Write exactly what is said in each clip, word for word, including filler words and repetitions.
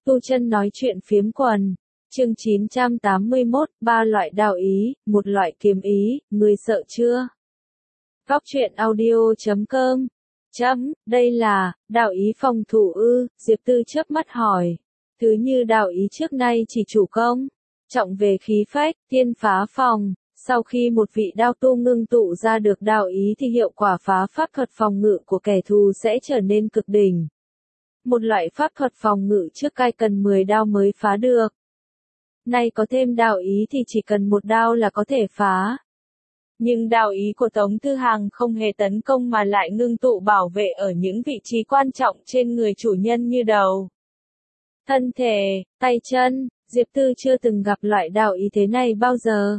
Tu chân nói chuyện phiếm quần. Chương chín trăm tám mươi mốt, ba loại đạo ý, một loại kiếm ý, người sợ chưa? Góc truyện audio chấm com. Chấm, đây là, đạo ý phòng thủ ư, Diệp Tư chớp mắt hỏi. Thứ như đạo ý trước nay chỉ chủ công, trọng về khí phách, tiên phá phòng. Sau khi một vị đao tu ngưng tụ ra được đạo ý thì hiệu quả phá pháp thuật phòng ngự của kẻ thù sẽ trở nên cực đỉnh. Một loại pháp thuật phòng ngự trước cai cần mười đao mới phá được. Nay có thêm đạo ý thì chỉ cần một đao là có thể phá. Nhưng đạo ý của Tống Thư Hàng không hề tấn công mà lại ngưng tụ bảo vệ ở những vị trí quan trọng trên người chủ nhân như đầu, thân thể, tay chân. Diệp Tư chưa từng gặp loại đạo ý thế này bao giờ.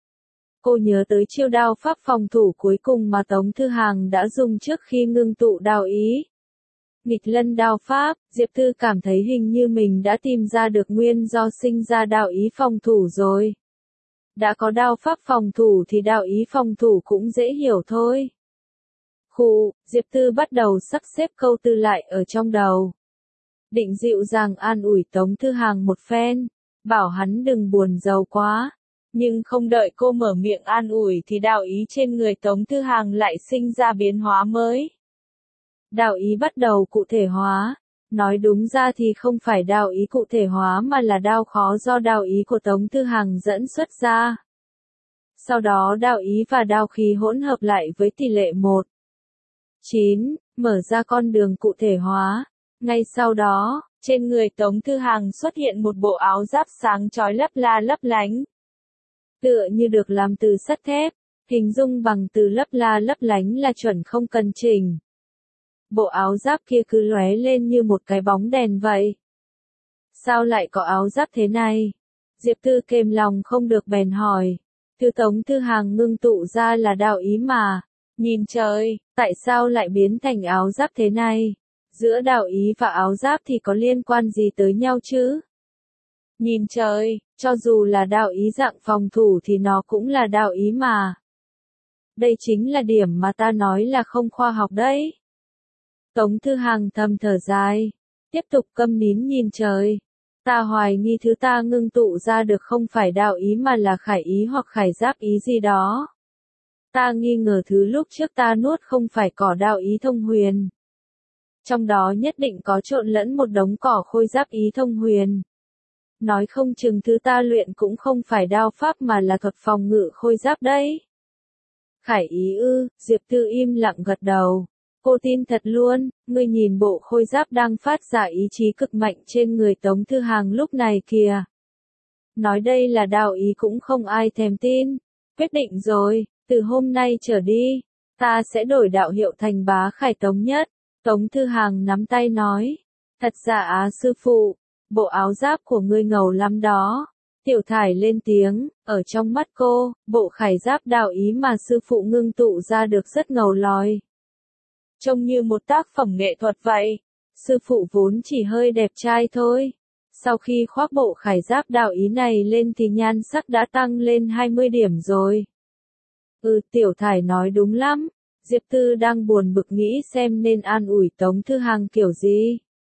Cô nhớ tới chiêu đao pháp phòng thủ cuối cùng mà Tống Thư Hàng đã dùng trước khi ngưng tụ đạo ý. Nghịch lân đao pháp, Diệp Tư cảm thấy hình như mình đã tìm ra được nguyên do sinh ra đạo ý phòng thủ rồi. Đã có đao pháp phòng thủ thì đạo ý phòng thủ cũng dễ hiểu thôi. Khụ, Diệp Tư bắt đầu sắp xếp câu tư lại ở trong đầu. Định dịu dàng an ủi Tống Thư Hàng một phen, bảo hắn đừng buồn rầu quá. Nhưng không đợi cô mở miệng an ủi thì đạo ý trên người Tống Thư Hàng lại sinh ra biến hóa mới. Đạo ý bắt đầu cụ thể hóa. Nói đúng ra thì không phải đạo ý cụ thể hóa mà là đao khó do đạo ý của Tống Thư Hàng dẫn xuất ra. Sau đó đạo ý và đao khí hỗn hợp lại với tỷ lệ một chín, mở ra con đường cụ thể hóa. Ngay sau đó, trên người Tống Thư Hàng xuất hiện một bộ áo giáp sáng chói lấp la lấp lánh. Tựa như được làm từ sắt thép, hình dung bằng từ lấp la lấp lánh là chuẩn không cần chỉnh. Bộ áo giáp kia cứ lóe lên như một cái bóng đèn vậy. Sao lại có áo giáp thế này? Diệp Tư kềm lòng không được bèn hỏi. Thứ Tống Thư Hàng ngưng tụ ra là đạo ý mà. Nhìn trời, tại sao lại biến thành áo giáp thế này? Giữa đạo ý và áo giáp thì có liên quan gì tới nhau chứ? Nhìn trời, cho dù là đạo ý dạng phòng thủ thì nó cũng là đạo ý mà. Đây chính là điểm mà ta nói là không khoa học đấy. Tống Thư Hàng thầm thở dài, tiếp tục câm nín nhìn trời. Ta hoài nghi thứ ta ngưng tụ ra được không phải đạo ý mà là khải ý hoặc khải giáp ý gì đó. Ta nghi ngờ thứ lúc trước ta nuốt không phải cỏ đạo ý thông huyền. Trong đó nhất định có trộn lẫn một đống cỏ khôi giáp ý thông huyền. Nói không chừng thứ ta luyện cũng không phải đao pháp mà là thuật phòng ngự khôi giáp đấy. Khải ý ư, Diệp Tư im lặng gật đầu. Cô tin thật luôn, ngươi nhìn bộ khôi giáp đang phát ra ý chí cực mạnh trên người Tống Thư Hàng lúc này kìa. Nói đây là đạo ý cũng không ai thèm tin. Quyết định rồi, từ hôm nay trở đi, ta sẽ đổi đạo hiệu thành Bá Khải Tống Nhất. Tống Thư Hàng nắm tay nói. Thật giả á sư phụ, bộ áo giáp của ngươi ngầu lắm đó. Tiểu Thải lên tiếng, ở trong mắt cô, bộ khải giáp đạo ý mà sư phụ ngưng tụ ra được rất ngầu lòi. Trông như một tác phẩm nghệ thuật vậy. Sư phụ vốn chỉ hơi đẹp trai thôi. Sau khi khoác bộ khải giáp đạo ý này lên thì nhan sắc đã tăng lên hai mươi điểm rồi. Ừ, Tiểu Thải nói đúng lắm. Diệp Tư đang buồn bực nghĩ xem nên an ủi Tống Thư Hàng kiểu gì.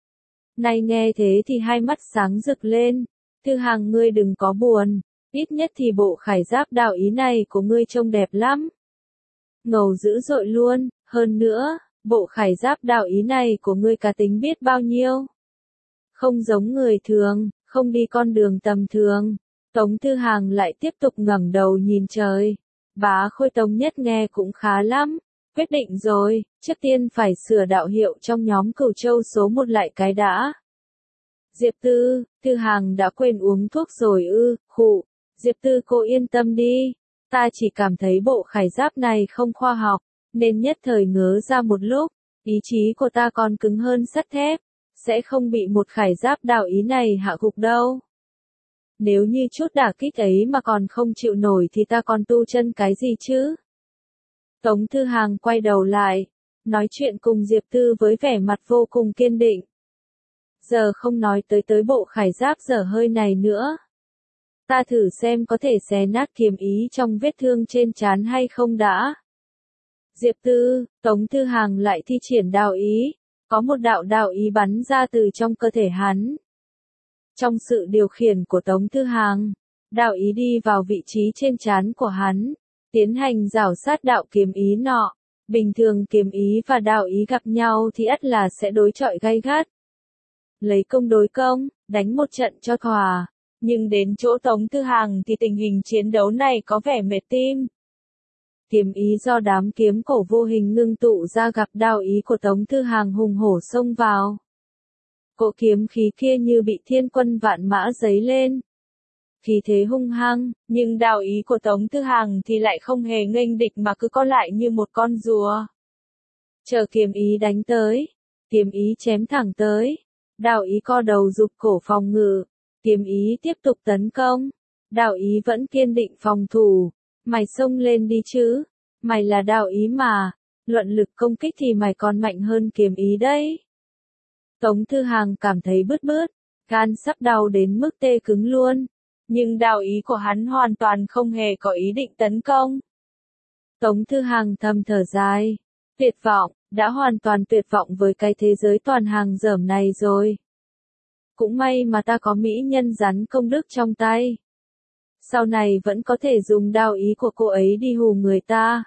Nay nghe thế thì hai mắt sáng rực lên. Thư Hàng ngươi đừng có buồn. Ít nhất thì bộ khải giáp đạo ý này của ngươi trông đẹp lắm. Ngầu dữ dội luôn. Hơn nữa, bộ khải giáp đạo ý này của ngươi cá tính biết bao nhiêu. Không giống người thường, không đi con đường tầm thường. Tống Thư Hàng lại tiếp tục ngẩng đầu nhìn trời. Bá Khôi Tống Nhất nghe cũng khá lắm. Quyết định rồi, trước tiên phải sửa đạo hiệu trong nhóm Cửu Châu số một lại cái đã. Diệp Tư, Thư Hàng đã quên uống thuốc rồi ư, khụ. Diệp Tư cô yên tâm đi. Ta chỉ cảm thấy bộ khải giáp này không khoa học. Nên nhất thời ngớ ra một lúc, ý chí của ta còn cứng hơn sắt thép, sẽ không bị một khải giáp đạo ý này hạ gục đâu. Nếu như chút đả kích ấy mà còn không chịu nổi thì ta còn tu chân cái gì chứ? Tống Thư Hàng quay đầu lại, nói chuyện cùng Diệp Tư với vẻ mặt vô cùng kiên định. Giờ không nói tới tới bộ khải giáp dở hơi này nữa. Ta thử xem có thể xé nát kiếm ý trong vết thương trên trán hay không đã. Diệp Tư, Tống Thư Hàng lại thi triển đạo ý. Có một đạo đạo ý bắn ra từ trong cơ thể hắn. Trong sự điều khiển của Tống Thư Hàng, đạo ý đi vào vị trí trên trán của hắn, tiến hành rảo sát đạo kiếm ý nọ. Bình thường kiếm ý và đạo ý gặp nhau thì ắt là sẽ đối chọi gay gắt. Lấy công đối công, đánh một trận cho thỏa. Nhưng đến chỗ Tống Thư Hàng thì tình hình chiến đấu này có vẻ mệt tim. Kiếm ý do đám kiếm cổ vô hình ngưng tụ ra gặp đạo ý của Tống Thư Hàng hùng hổ xông vào. Cỗ kiếm khí kia như bị thiên quân vạn mã giấy lên. Khí thế hung hăng, nhưng đạo ý của Tống Thư Hàng thì lại không hề nghênh địch mà cứ co lại như một con rùa. Chờ kiếm ý đánh tới, kiếm ý chém thẳng tới, đạo ý co đầu rụt cổ phòng ngự, kiếm ý tiếp tục tấn công, đạo ý vẫn kiên định phòng thủ, mày xông lên đi chứ, mày là đạo ý mà, luận lực công kích thì mày còn mạnh hơn kiếm ý đấy. Tống Thư Hàng cảm thấy bứt bứt, gan sắp đau đến mức tê cứng luôn. Nhưng đạo ý của hắn hoàn toàn không hề có ý định tấn công. Tống Thư Hàng thầm thở dài. Tuyệt vọng, đã hoàn toàn tuyệt vọng với cái thế giới toàn hàng dởm này rồi. Cũng may mà ta có mỹ nhân rắn công đức trong tay. Sau này vẫn có thể dùng đạo ý của cô ấy đi hù người ta.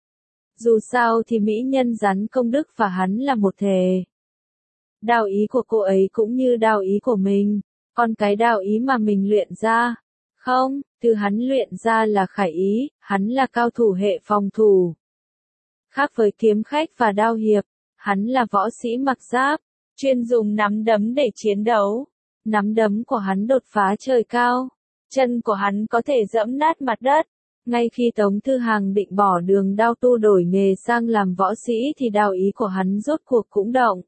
Dù sao thì mỹ nhân rắn công đức và hắn là một thể. Đạo ý của cô ấy cũng như đạo ý của mình. Còn cái đạo ý mà mình luyện ra, không, từ hắn luyện ra là khải ý, hắn là cao thủ hệ phòng thủ. Khác với kiếm khách và đao hiệp, hắn là võ sĩ mặc giáp, chuyên dùng nắm đấm để chiến đấu. Nắm đấm của hắn đột phá trời cao, chân của hắn có thể dẫm nát mặt đất. Ngay khi Tống Thư Hàng định bỏ đường đao tu đổi nghề sang làm võ sĩ thì đạo ý của hắn rốt cuộc cũng động.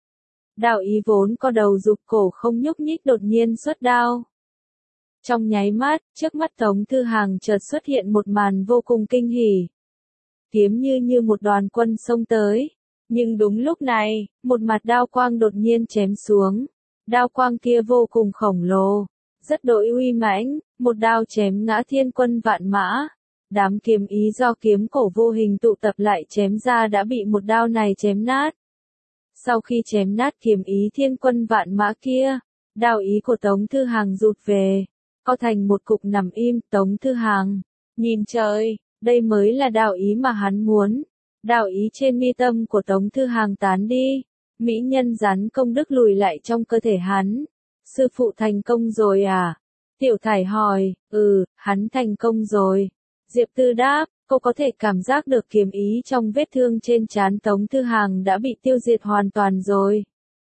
Đạo ý vốn co đầu rụt cổ không nhúc nhích đột nhiên xuất đao. Trong nháy mắt, trước mắt Tống Thư Hàng chợt xuất hiện một màn vô cùng kinh hỉ. Kiếm như như một đoàn quân xông tới. Nhưng đúng lúc này, một mặt đao quang đột nhiên chém xuống. Đao quang kia vô cùng khổng lồ, rất đỗi uy mãnh, một đao chém ngã thiên quân vạn mã. Đám kiếm ý do kiếm cổ vô hình tụ tập lại chém ra đã bị một đao này chém nát. Sau khi chém nát kiếm ý thiên quân vạn mã kia, đạo ý của Tống Thư Hàng rụt về, co thành một cục nằm im. Tống Thư Hàng nhìn trời, đây mới là đạo ý mà hắn muốn. Đạo ý trên mi tâm của Tống Thư Hàng tán đi, mỹ nhân rắn công đức lùi lại trong cơ thể hắn. Sư phụ thành công rồi à? Tiểu Thải hỏi. Ừ, hắn thành công rồi. Diệp Tư đáp. Cô có thể cảm giác được kiếm ý trong vết thương trên trán Tống Thư Hàng đã bị tiêu diệt hoàn toàn rồi.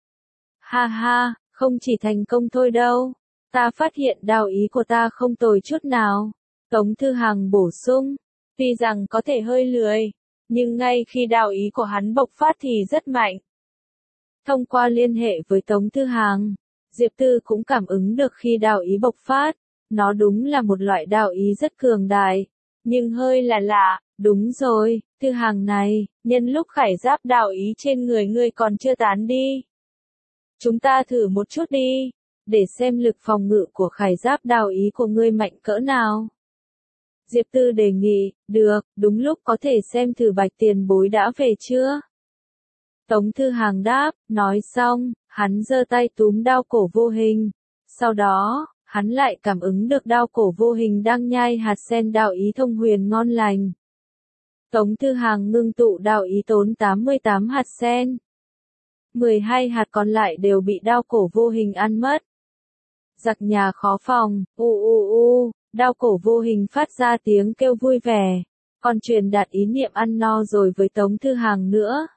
Ha ha, không chỉ thành công thôi đâu. Ta phát hiện đạo ý của ta không tồi chút nào. Tống Thư Hàng bổ sung. Tuy rằng có thể hơi lười, nhưng ngay khi đạo ý của hắn bộc phát thì rất mạnh. Thông qua liên hệ với Tống Thư Hàng, Diệp Tư cũng cảm ứng được khi đạo ý bộc phát. Nó đúng là một loại đạo ý rất cường đại. Nhưng hơi là lạ, đúng rồi, Thư Hàng này, nhân lúc khải giáp đạo ý trên người ngươi còn chưa tán đi. Chúng ta thử một chút đi, để xem lực phòng ngự của khải giáp đạo ý của ngươi mạnh cỡ nào. Diệp Tư đề nghị. Được, đúng lúc có thể xem thử Bạch tiền bối đã về chưa. Tống Thư Hàng đáp. Nói xong, hắn giơ tay túm đao cổ vô hình. Sau đó, hắn lại cảm ứng được đao cổ vô hình đang nhai hạt sen đạo ý thông huyền ngon lành. Tống Thư Hàng ngưng tụ đạo ý tốn tám mươi tám hạt sen. mười hai hạt còn lại đều bị đao cổ vô hình ăn mất. Giặc nhà khó phòng, u u u, đao cổ vô hình phát ra tiếng kêu vui vẻ, còn truyền đạt ý niệm ăn no rồi với Tống Thư Hàng nữa.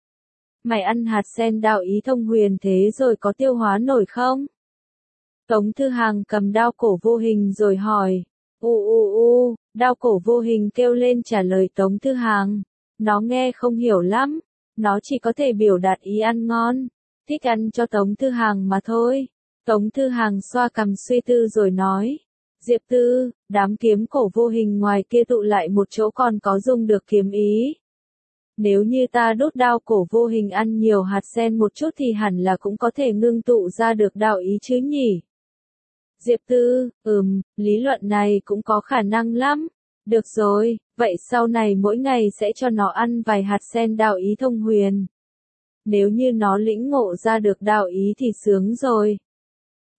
Mày ăn hạt sen đạo ý thông huyền thế rồi có tiêu hóa nổi không? Tống Thư Hàng cầm đao cổ vô hình rồi hỏi. U u u, đao cổ vô hình kêu lên trả lời Tống Thư Hàng. Nó nghe không hiểu lắm, nó chỉ có thể biểu đạt ý ăn ngon, thích ăn cho Tống Thư Hàng mà thôi. Tống Thư Hàng xoa cằm suy tư rồi nói. Diệp Tư, đám kiếm cổ vô hình ngoài kia tụ lại một chỗ còn có dùng được kiếm ý. Nếu như ta đốt đao cổ vô hình ăn nhiều hạt sen một chút thì hẳn là cũng có thể ngưng tụ ra được đạo ý chứ nhỉ? Diệp Tư, ừm, lý luận này cũng có khả năng lắm. Được rồi, vậy sau này mỗi ngày sẽ cho nó ăn vài hạt sen đạo ý thông huyền. Nếu như nó lĩnh ngộ ra được đạo ý thì sướng rồi.